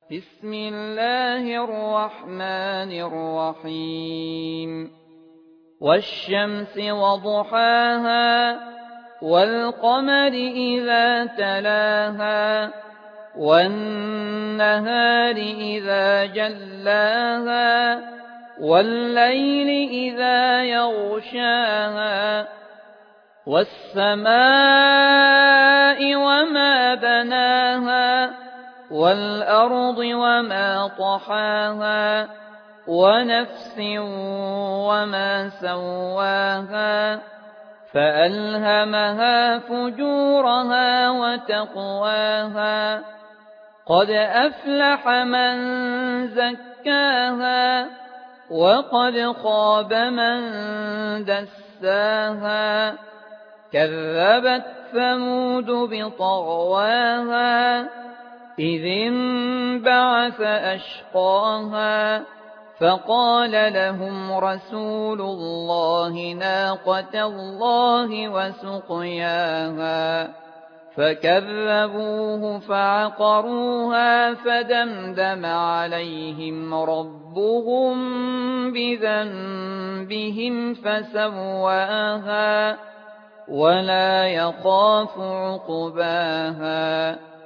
بسم الله الرحمن الرحيم والشمس وضحاها والقمر إذا تلاها والنهار إذا جلاها والليل إذا يغشاها والسماء وما بناها والأرض وما طحاها ونفس وما سواها فألهمها فجورها وتقواها قد أفلح من زكاها وقد خاب من دساها كذبت ثمود بطغواها إذ انبعث أشقاها فقال لهم رسول الله ناقة الله وسقياها فكذبوه فعقروها فدمدم عليهم ربهم بذنبهم فسواها ولا يخاف عقباها